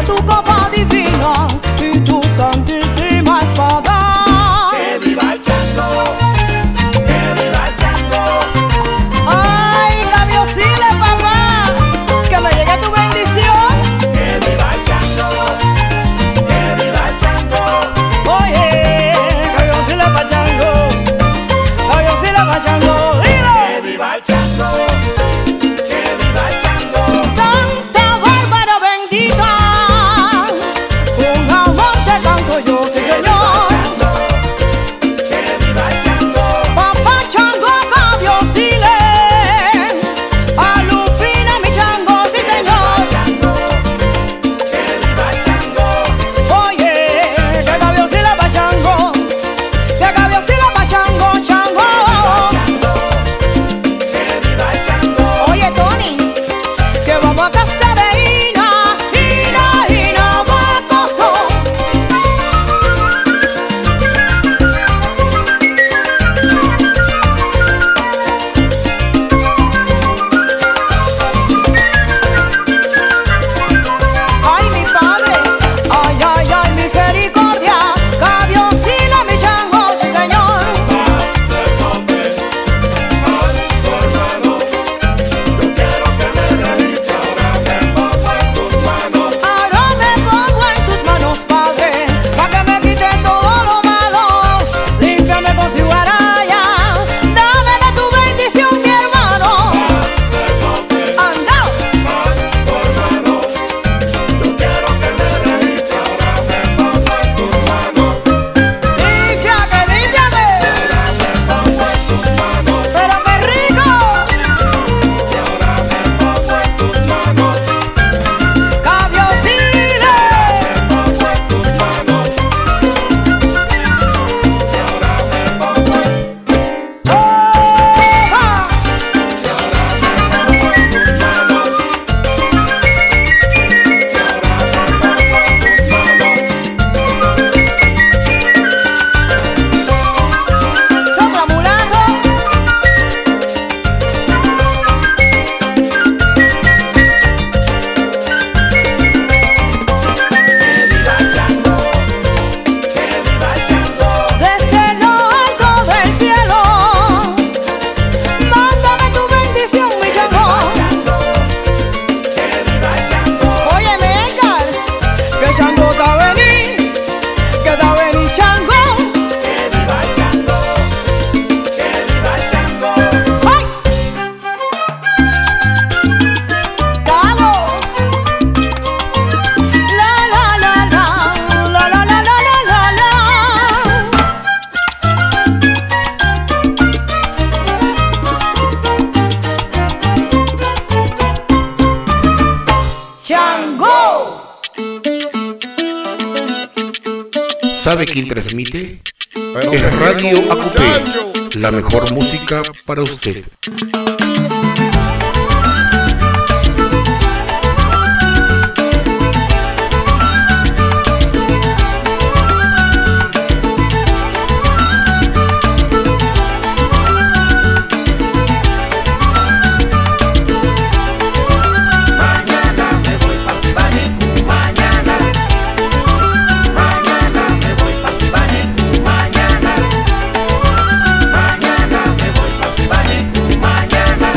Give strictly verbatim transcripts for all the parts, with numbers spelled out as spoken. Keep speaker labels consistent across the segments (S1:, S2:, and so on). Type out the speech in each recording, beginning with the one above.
S1: tu copa divina y tu santísima espada.
S2: Que viva el chango, que viva el chango.
S1: Ay, Cabiosile, papá, que me llegue tu bendición.
S2: Que viva el chango, que viva el chango.
S1: Oye, Cabiosile pa' chango, Cabiosile pa' chango, dilo.
S2: Que viva el chango, que viva el chango.
S1: Santa Bárbara bendita, con amor te canto yo, sí señor. Papá Chango, Cabiosile, Alufina mi chango, sí señor. Oye, que Cabiosile pa' chango, que Cabiosile pa' chango, chango. Oye, Tony, que vamos a casa de Ina, Ina, Ina, Bacoso. Ay, mi padre, ay, ay, ay, misericordia, Cabiosile mi chango, sí señor.
S2: Sacerdote, santo hermano, yo quiero que me registre, ahora me pongo en tus manos.
S1: Ahora me pongo en tus manos, Padre, pa' que me quite todo lo malo. Límpiame con su guaraya, dame de tu bendición, mi hermano.
S2: Sacerdote,
S1: Anda,
S2: santo hermano, yo quiero que me registre, ahora me pongo en tus manos.
S1: limpia, que límpiame,
S2: Ahora me pongo en tus manos.
S1: pero qué rico.
S2: Y ahora me pongo en tus manos.
S1: Cabiosile,
S2: Me pongo en tus manos. Y ahora me pongo en
S1: oja. Sopla, mulato.
S2: Que viva el chango, que viva el chango.
S1: Desde lo alto del cielo, mándame tu bendición, mi chango.
S2: Chango, que viva el chango.
S1: Oye, Edgar, que chango está vení, que está vení chango.
S2: Que viva el chango, que viva el chango.
S1: ¡Ay! Cabo. La la la la, la la la la la la la. Chango.
S3: ¿Sabe quién transmite? Es Radio Acupé, la mejor música para usted.
S2: Mañana me voy pa' Sibanico, mañana. Mañana me voy pa' Sibanico, mañana. Mañana me voy pa' Sibanico, mañana.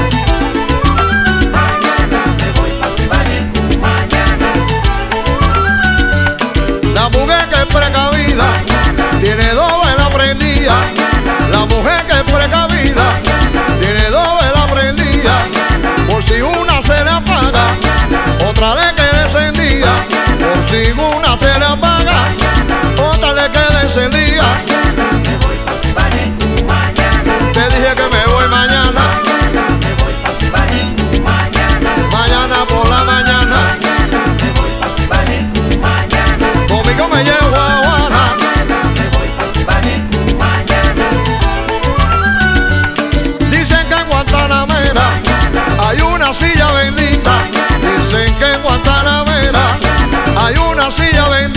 S2: Mañana me voy pa' Sibanico, mañana.
S4: La mujer que es precavida tiene dos velas prendidas. La mujer que es precavida tiene dos velas prendidas. Por si una se le apaga, otra le queda encendida. Por si una se le apaga, otra le queda encendida.
S2: Mañana me voy pa' Sibanico, mañana.
S4: Te dije que me voy mañana,
S2: Mañana me voy pa' Sibanico, mañana.
S4: mañana por la mañana.
S2: Mañana me voy pa' Sibanico, mañana.
S4: Conmigo me llevo a Juana.
S2: Mañana me voy pa' Sibanico, mañana.
S4: Dicen que en Guantanamera hay una silla bendita. Dicen que en Guantanamera hay una silla bendita.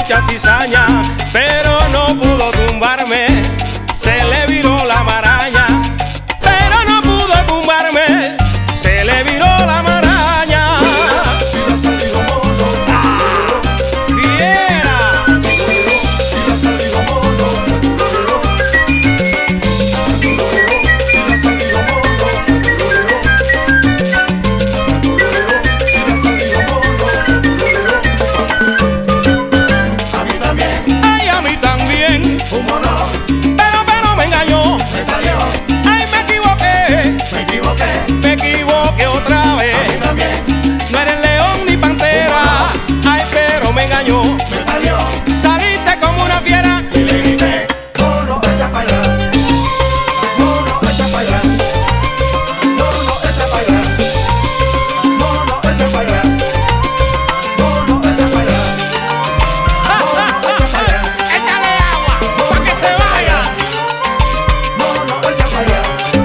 S5: mucha cizaña, pero no pudo tumbarme, se le viró la maraña, pero no pudo tumbarme, se le viró la maraña.
S2: Me salió,
S5: saliste como una fiera
S2: y le grité, mono, echa pa' allá, mono, echa pa' allá, mono, echa pa' allá, mono, echa pa' allá, mono, echa pa' allá, mono, echa pa' allá,
S5: échale agua para que se vaya,
S2: mono, echa pa' allá.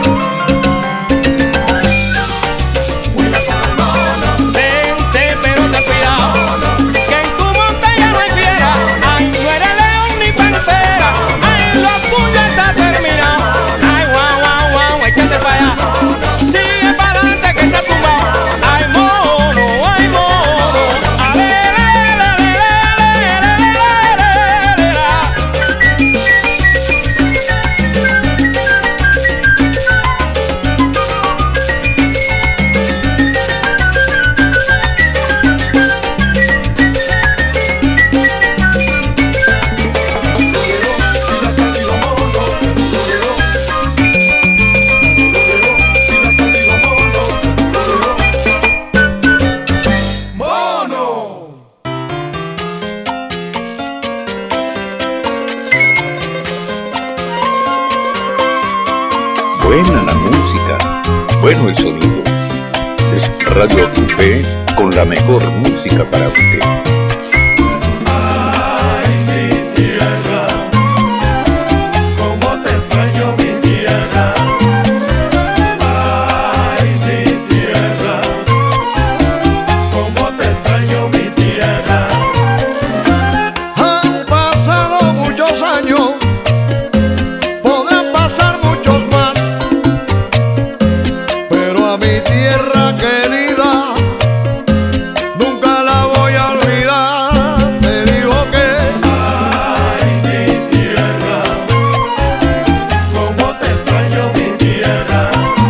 S2: Huele con el mono,
S5: vente pero ten cuidado, que en tu montaña no hay fiera, ay no eres león ni pantera, ay lo tuyo está terminado, ay guau guau guau, échate para allá, sigue para adelante que está tumbado, ay mono, ay mono, ale, ale, ale, ale, ale, ale, ale, ale.
S2: y la salido mono, y la salido mono, mono.
S6: Buena la música, bueno el sonido. Es Radio Coupé con la mejor música para usted.
S2: Ay, mi tierra, cómo te extraño, mi tierra. Ay, mi tierra, cómo te extraño, mi tierra.
S4: Han pasado muchos años, podrán pasar muchos más, pero a mi tierra querida nunca la voy a olvidar. Te digo que
S2: Ay, mi tierra, cómo te extraño, mi tierra.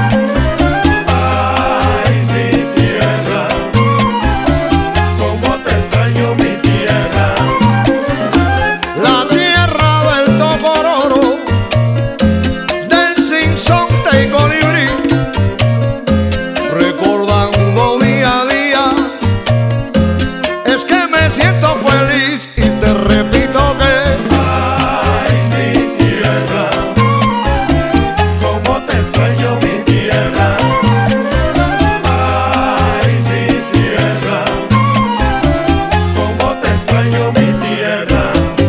S2: Ay, mi tierra, cómo te extraño, mi tierra.
S4: la tierra del tocororo, del sinsonte y colibrí, recordando día a día, es que me siento feliz y te repito que
S2: Ay, mi tierra, cómo te extraño, mi tierra. Ay, mi tierra, cómo te extraño, mi tierra.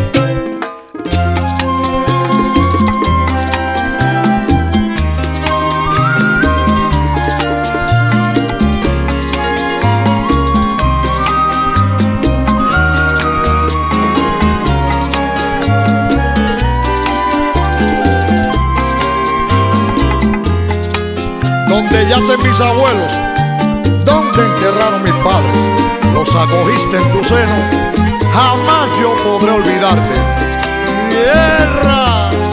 S4: donde yacen mis abuelos, donde enterraron mis padres, los acogiste en tu seno, jamás yo podré olvidarte. Tierra.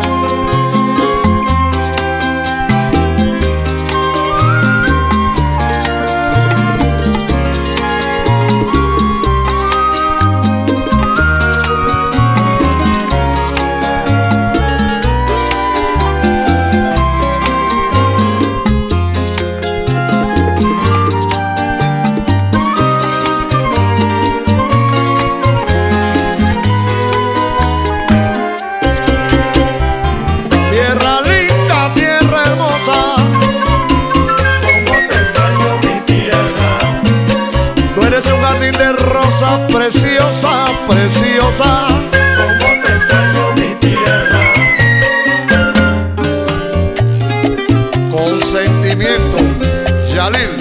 S4: Preciosa, preciosa, preciosa.
S2: Cómo te extraño, mi tierra.
S4: Con sentimiento, Yalil.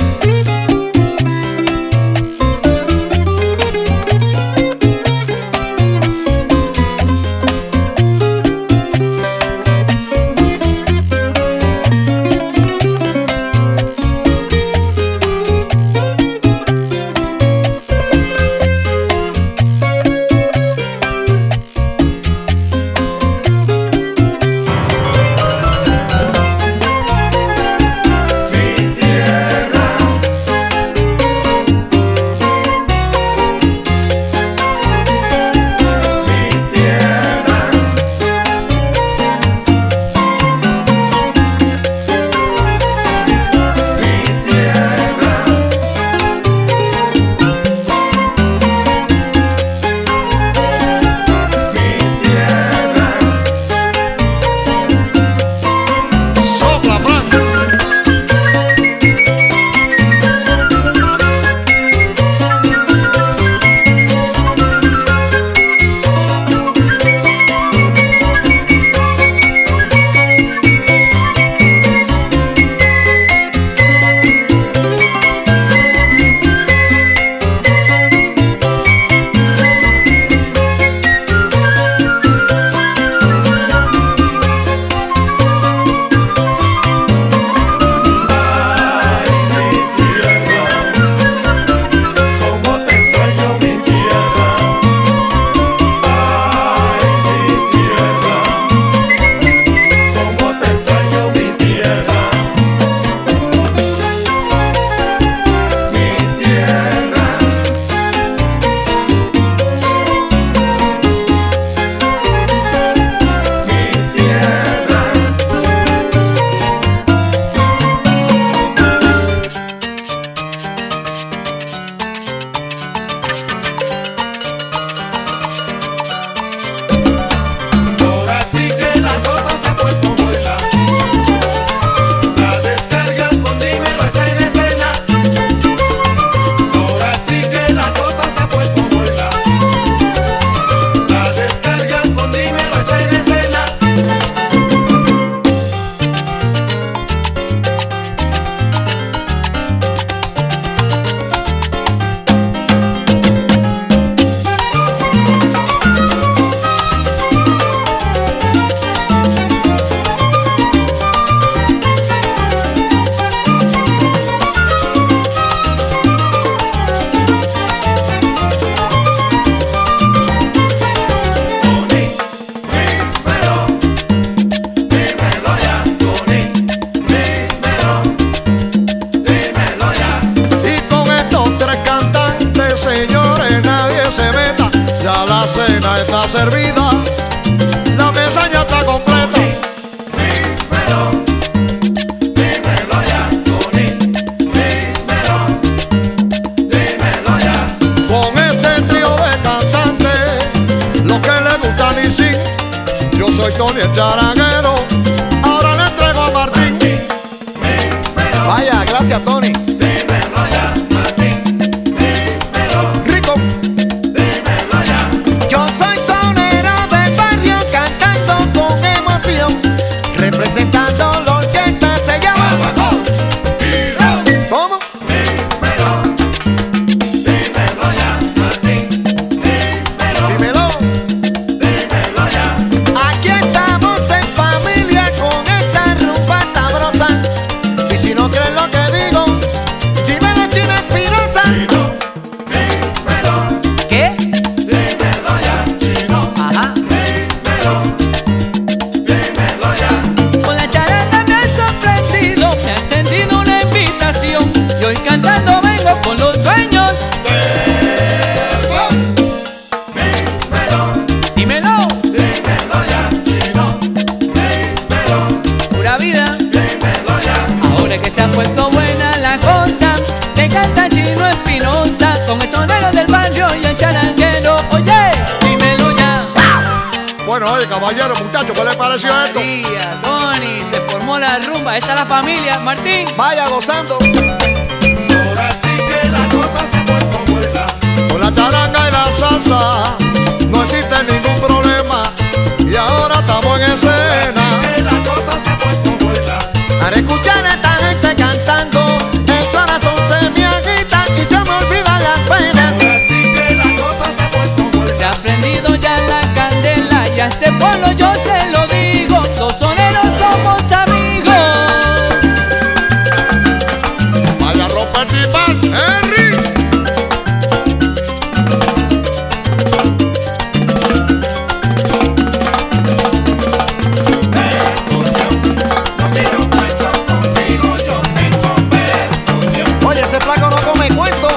S4: servida, la mesa ya está completa.
S2: Dímelo, dímelo ya, Tony. Dímelo, dímelo ya.
S4: Con este trío de cantantes, lo que le gusta ni sí. Yo soy Tony el charanguero, ahora le entrego a Martín.
S2: Dímelo,
S7: Vaya, gracias Tony.
S2: dímelo ya, Martín. Dímelo,
S7: Rico.
S2: dímelo ya.
S7: Yo soy sonero del barrio cantando con emoción, representando la orquesta se llama.
S2: Abajo y rock.
S7: ¿Cómo?
S2: Dímelo, dímelo ya, Martín. Dímelo,
S7: Dímelo.
S2: dímelo ya.
S7: Aquí estamos en familia con esta rumba sabrosa. Y si no crees lo que digo, dímelo Chino Espinosa.
S2: Chino, dímelo,
S5: ¿Qué?
S2: dímelo ya, Chino.
S5: Ajá.
S2: Dímelo, dímelo ya.
S5: Con la charanga me has sorprendido, me has tendido una invitación. Y hoy cantando vengo con los dueños.
S2: Dímelo,
S5: Dímelo,
S2: dímelo ya, Chino. Dímelo,
S5: pura vida.
S2: dímelo ya.
S5: Ahora que se ha puesto buena la cosa, te canta Chino Espinosa con el sonero del barrio y el charanguero. Oye, dímelo ya.
S4: Bueno, oye, caballero, muchachos, ¿qué les pareció esto?
S5: María, Tony, se formó la rumba. Esta es la familia. Martín.
S7: Vaya gozando.
S2: Ahora sí que la cosa se ha puesto buena.
S4: Con la charanga y la salsa no existe ningún problema. Y ahora estamos en
S2: Así
S4: escena.
S2: que la cosa se ha puesto buena.
S7: Al escuchar a esta gente cantando, el corazón se me agita y se me olvidan las penas.
S2: Ahora sí que la cosa se ha puesto buena.
S5: Se ha prendido ya la candela y a este pueblo yo se lo digo. Los soneros somos amigos.
S4: Vaya a romper timbal, Henry.
S2: Percusión, no quiero cuento conmigo, yo tengo percusión.
S7: Oye, ese flaco no come cuento.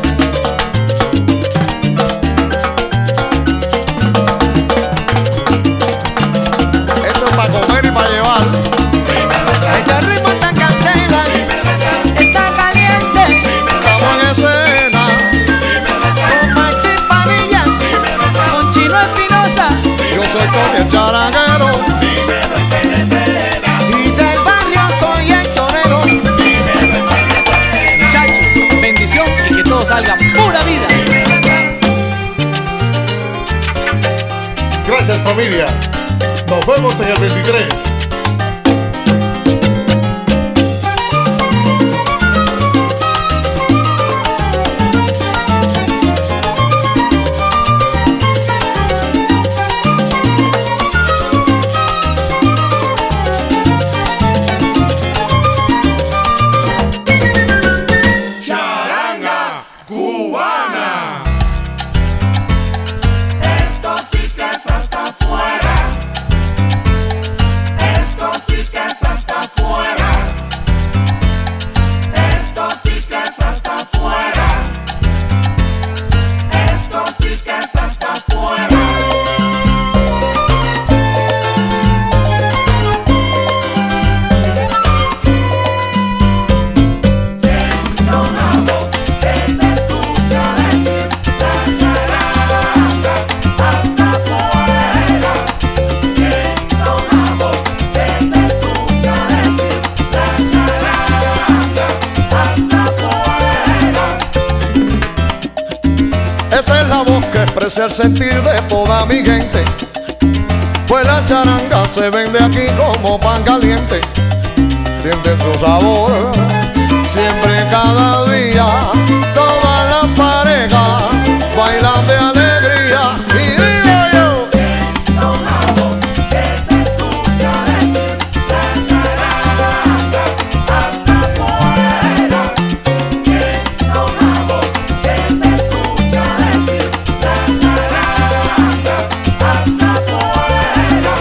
S4: Esto es para comer y para llevar.
S2: Dímelo esa,
S7: Este ritmo está candela.
S2: dímelo esa,
S5: Está caliente.
S2: dímelo
S4: Estamos en
S2: esa,
S4: escena.
S2: dímelo esa,
S7: Con Martín Padilla.
S2: dímelo esa,
S5: Con Chino Espinosa.
S4: Yo soy Tony el charanguero.
S2: dímelo esta en escena,
S7: Y del barrio soy el sonero.
S2: dímelo esta en escena,
S5: Muchachos, bendición y que todo salga pura vida.
S2: dímelo esta.
S8: Gracias familia. Nos vemos en el veintitrés.
S2: Charanga cubana. Esto sí que es hasta afuera. Esto sí que es hasta afuera. Esto sí que es hasta afuera. Esto sí que es hasta afuera. Siento una voz que se escucha decir la charanga hasta afuera. Siento una voz que se escucha decir la charanga hasta afuera.
S4: Esa es la voz que expresa el sentir de toda mi gente. Pues la charanga se vende aquí como pan caliente. Sienten su sabor siempre, cada día. Todas las parejas bailan de alegría. Y digo yo,
S2: Siento una voz que se escucha decir la charanga hasta afuera. Siento una voz que se escucha decir la charanga hasta afuera.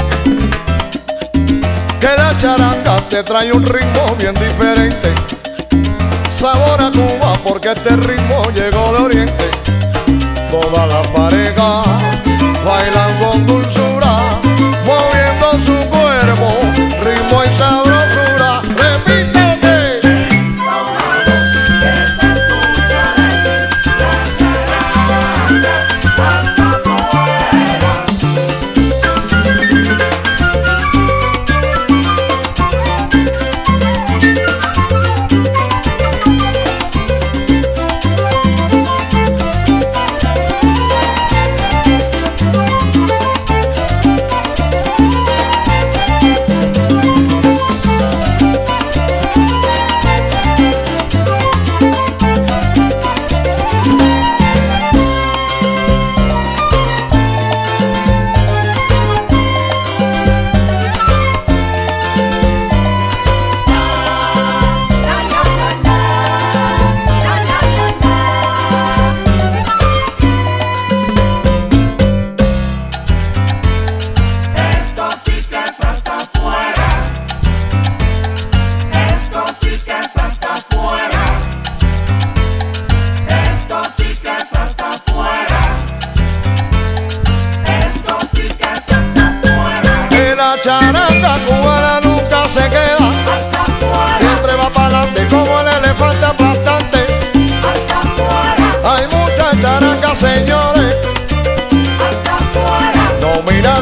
S4: que la charanga te trae un ritmo bien diferente. Sabor a Cuba porque este ritmo llegó de Oriente. Todas las parejas bailan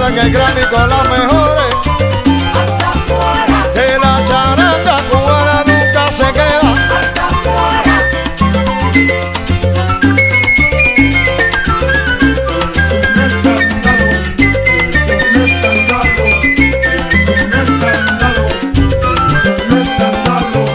S4: en el Grammy con las mejores.
S1: hasta afuera,
S4: Que la charanga cubana nunca se queda.
S1: hasta afuera.
S2: Es un escándalo, es un escándalo, es un escándalo, es un escándalo.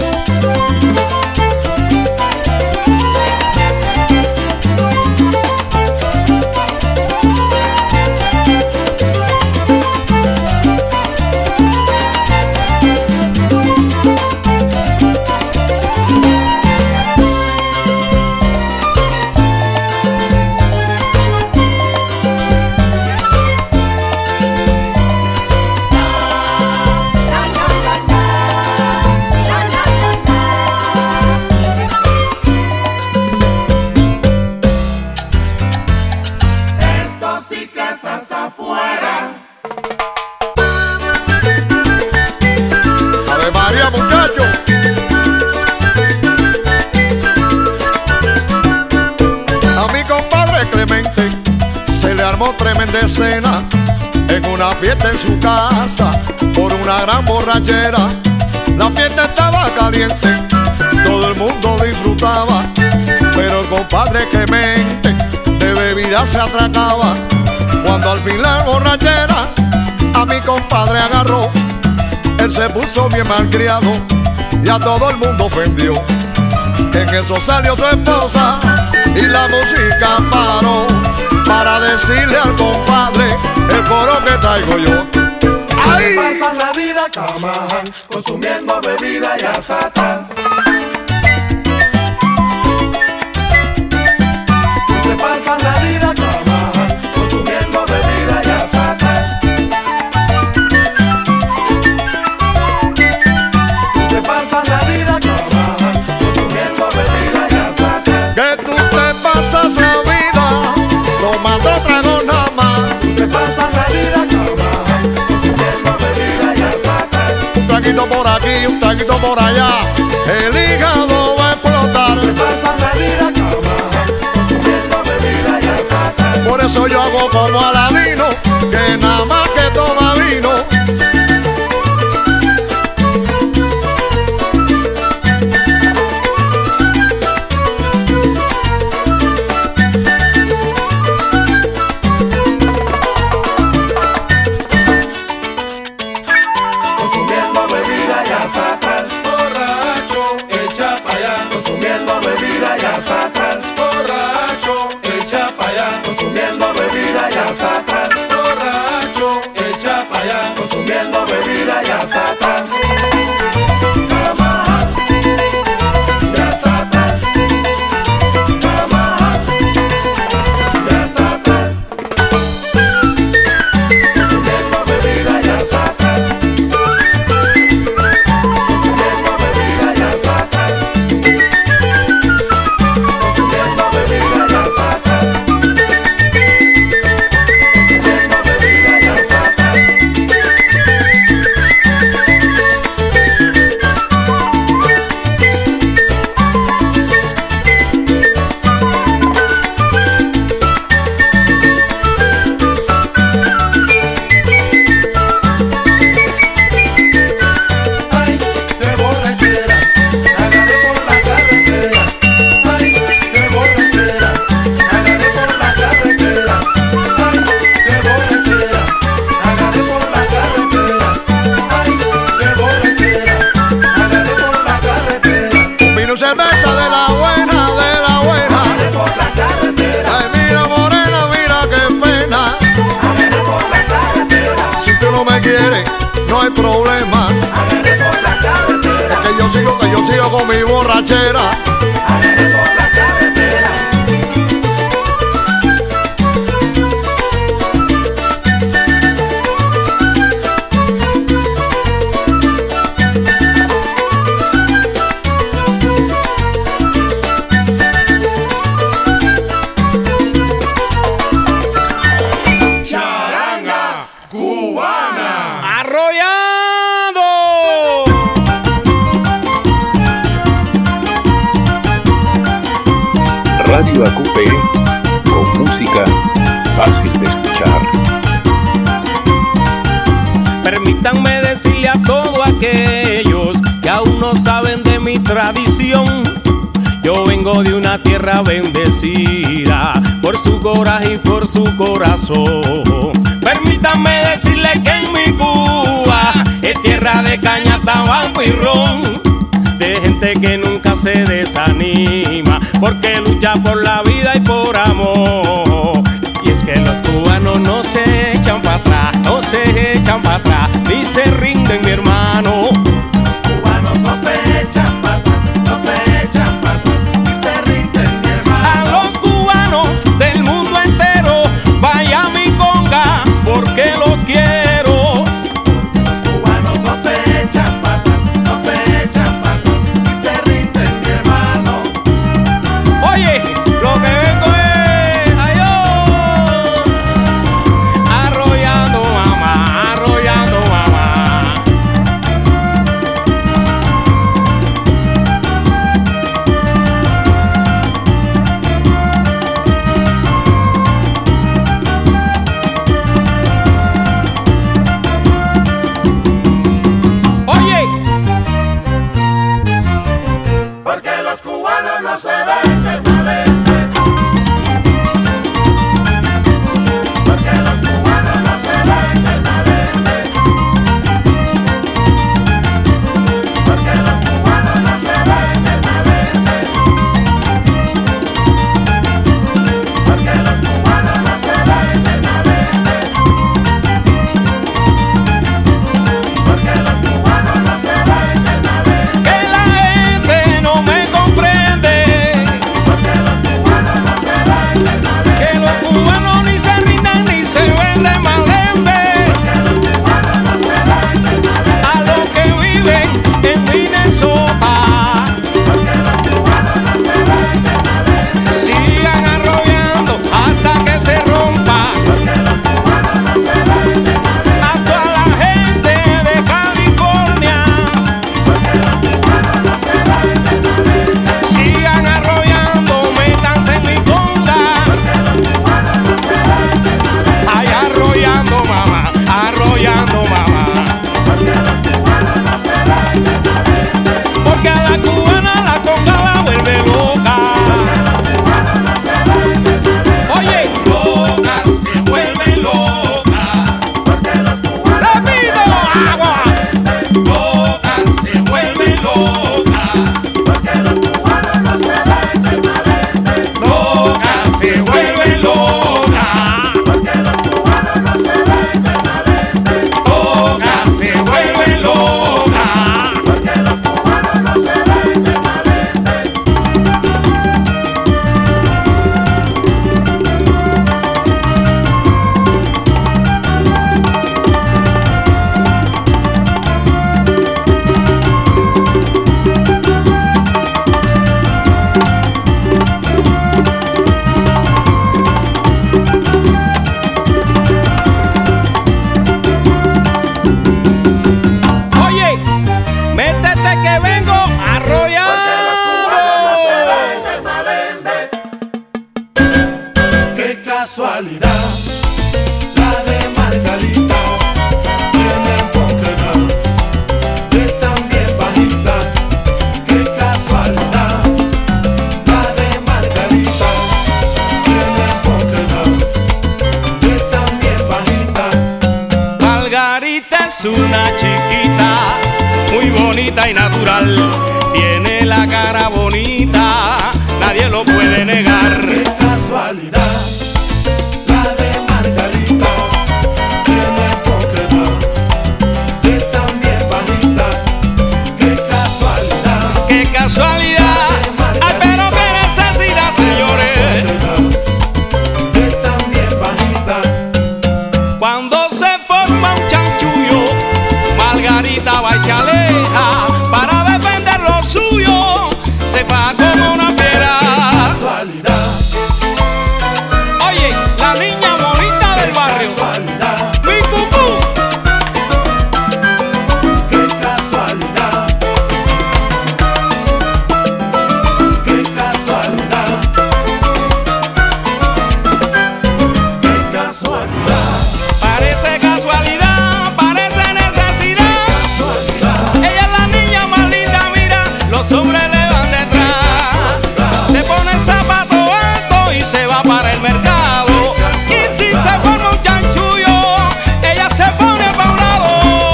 S2: Esto sí que es hasta afuera.
S4: Ave María, muchacho. A mi compadre Clemente se le armó tremenda escena en una fiesta en su casa por una gran borrachera. La fiesta estaba caliente, todo el mundo disfrutaba, pero el compadre Clemente de bebida se atracaba. Cuando al fin la borrachera a mi compadre agarró, él se puso bien malcriado y a todo el mundo ofendió. En eso salió su esposa y la música paró para decirle al compadre el coro que traigo yo. ¡Ay!
S2: Pasas la vida camaján, consumiendo bebida y hasta atrás. Tú te pasas la vida camaján, consumiendo bebida y hasta atrás. Tú te pasas la vida camaján, consumiendo bebida y hasta atrás.
S4: Que tú te pasas la vida tomando trago nada más.
S2: Tú te pasas la vida camaján, consumiendo bebida y hasta atrás.
S4: Un traguito por aquí, un traguito por allá, el hígado va a explotar.
S2: Tú te pasas la vida camaján, consumiendo bebida y hasta atrás.
S4: Por eso yo hago como Aladino, que nada más que toma vino.
S2: Consumiendo bebida y hasta atrás. Borracho, echa pa' allá. Consumiendo bebida y hasta atrás. Borracho, echa pa' allá. Consumiendo bebida y hasta atrás. Borracho, echa pa' allá. Consumiendo bebida y hasta atrás. Camaján, y hasta atrás. Camaján, y hasta atrás. Consumiendo bebida y hasta atrás. Consumiendo bebida y hasta atrás. Consumiendo bebida y hasta atrás. Consumiendo bebida y hasta atrás. Ay, de borrachera, agarré por la carretera. Ay, de borrachera, agarré por la carretera. Ay, de borrachera, agarré por la carretera. Ay, de borrachera, agarré por la carretera.
S4: Un vino y cerveza de la buena, de la buena.
S2: Agarré por la carretera,
S4: Ay, mira morena, mira qué pena.
S2: agarré por la carretera,
S4: Si tú no me quieres, no hay problema.
S2: agarré por la carretera,
S4: Que yo sigo, que yo sigo con mi borrachera.
S2: agarré por la carretera. Charanga cubana.
S5: ¡Arrollado!
S6: Radio A Q P, con música fácil de escuchar.
S5: Permítanme decirle a todos aquellos que aún no saben de mi tradición. Yo vengo de una tierra bendecida por su coraje y por su corazón. Permítanme decirle que en mi Cuba es tierra de caña, tabaco y ron, de gente que nunca se desanima porque lucha por la vida y por amor. Y es que los cubanos no se echan para atrás, no se echan para atrás, ni se rinden, mi hermano.
S2: Los cubanos no se echan para atrás, no se echan para atrás, ni se rinden, mi hermano.
S5: A los cubanos del mundo entero, vaya mi conga, porque los quiero.
S2: Los cubanos no se echan para atrás, no se echan para atrás, ni se rinden, mi hermano.
S5: Oye, lo que vengo es, ay, oh, arrollando mamá, arrollando mamá. Oye,
S2: Porque los cubanos no se venden malente. Porque los cubanos no se venden malente. Porque los cubanos no se venden malente. Porque los cubanos no se venden malente. Porque los cubanos no se venden malente.
S5: que la gente no me comprende,
S2: Porque los cubanos no se venden malente.
S5: que los cubanos ni se rinden ni se venden malembe.
S2: Porque los cubanos no se venden malente.
S5: A los que viven en Minnesota,
S2: Porque los cubanos no se venden malente.
S5: sigan arrollando hasta que se rompa.
S2: Porque los cubanos no se venden malente.
S5: A toda la gente de California,
S2: Porque los cubanos no se venden malente.
S5: sigan arrollando, métanse en mi conga.
S2: Porque los cubanos no se venden malente.
S5: Ay, arrollando mamá, arrollando mamá.
S2: Porque los cubanos no se venden malente.
S5: Porque a la cubana la conga la vuelve loca.
S2: Los cubanos no se venden malente.
S5: Oye, loca, se vuelve loca.
S2: Porque los cubanos no se
S5: ¡Rápido, agua! Loca, se vuelve loca.
S2: Porque los cubanos no se venden malente.
S5: Loca, se vuelve loca.
S2: Porque los cubanos no se venden malente.
S5: Loca, se vuelve loca.
S2: Porque los cubanos no se venden malente.
S5: Oye, métete que vengo arrollando.
S2: Venden malende. Qué casualidad, la de Margarita tiene poquena, es también bajita. Qué casualidad, la de Margarita tiene poquena, es también bajita.
S5: Margarita es una chiquita, muy bonita y natural. Tiene la cara bonita, nadie lo puede negar.
S2: Qué casualidad, la de Margarita tiene poquena, es también bajita. Qué casualidad,
S5: ¡Qué casualidad! ¡Ay, pero qué necesidad, señores!
S2: es también bajita.
S5: Cuando se forma un chanchullo, Margarita va y se aleja para defender lo suyo. Se va como una fiera.
S2: Casualidad,
S5: Oye, la niña bonita del barrio,
S2: casualidad,
S5: mi cucú.
S2: qué casualidad,
S5: los hombres le van detrás. Se pone el zapato alto y se va para el mercado. Y si se forma un chanchullo, ella se pone pa' un lado.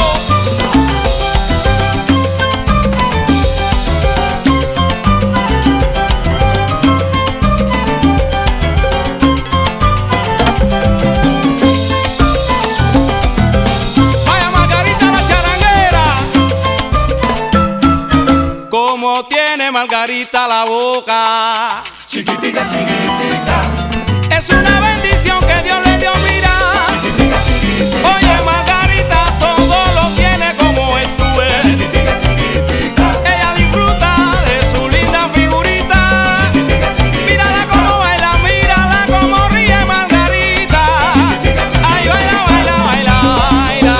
S5: Vaya Margarita la charanguera, como tiene Margarita la boca.
S2: Chiquitica, chiquitica,
S5: Es una bendición que Dios le dio, mira.
S2: chiquitica, chiquitica,
S5: Oye Margarita, todo lo tiene como es tú es.
S2: chiquitica, chiquitica,
S5: Ella disfruta de su linda figurita.
S2: chiquitica, chiquitica.
S5: Mírala como baila, mírala como ríe Margarita. Ay, baila, baila, baila, baila.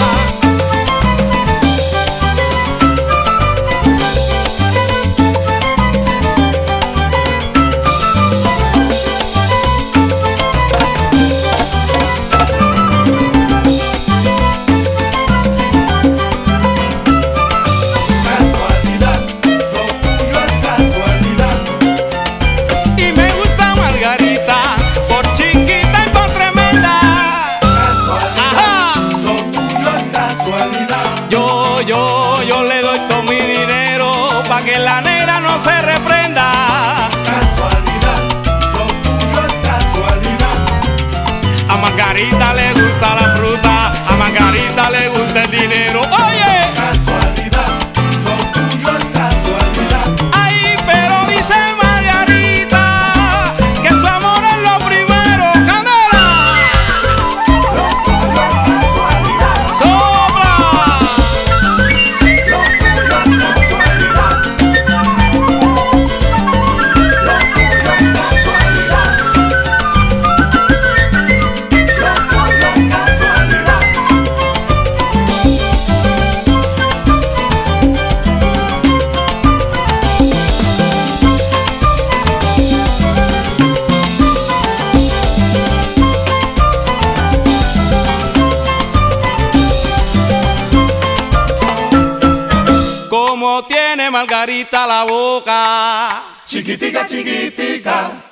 S2: Casualidad, lo tuyo es casualidad.
S5: Y me gusta Margarita por chiquita y por tremenda.
S2: Casualidad,
S5: Ajá.
S2: lo tuyo es casualidad.
S5: Yo, yo, yo le doy todo mi dinero pa' que la negra no se reprenda.
S2: Casualidad, lo tuyo es casualidad.
S5: A Margarita le gusta la fruta, a Margarita le gusta el dinero. Oye,
S2: Casualidad, lo tuyo es casualidad.
S5: ay, pero dice Margarita que su amor es lo primero. ¡Candela!
S2: Lo tuyo es casualidad.
S5: ¡Sopla!
S2: Lo tuyo es casualidad. Lo tuyo es casualidad. Lo tuyo es casualidad.
S5: Como tiene Margarita la boca.
S2: Chiquitica, chiquitica.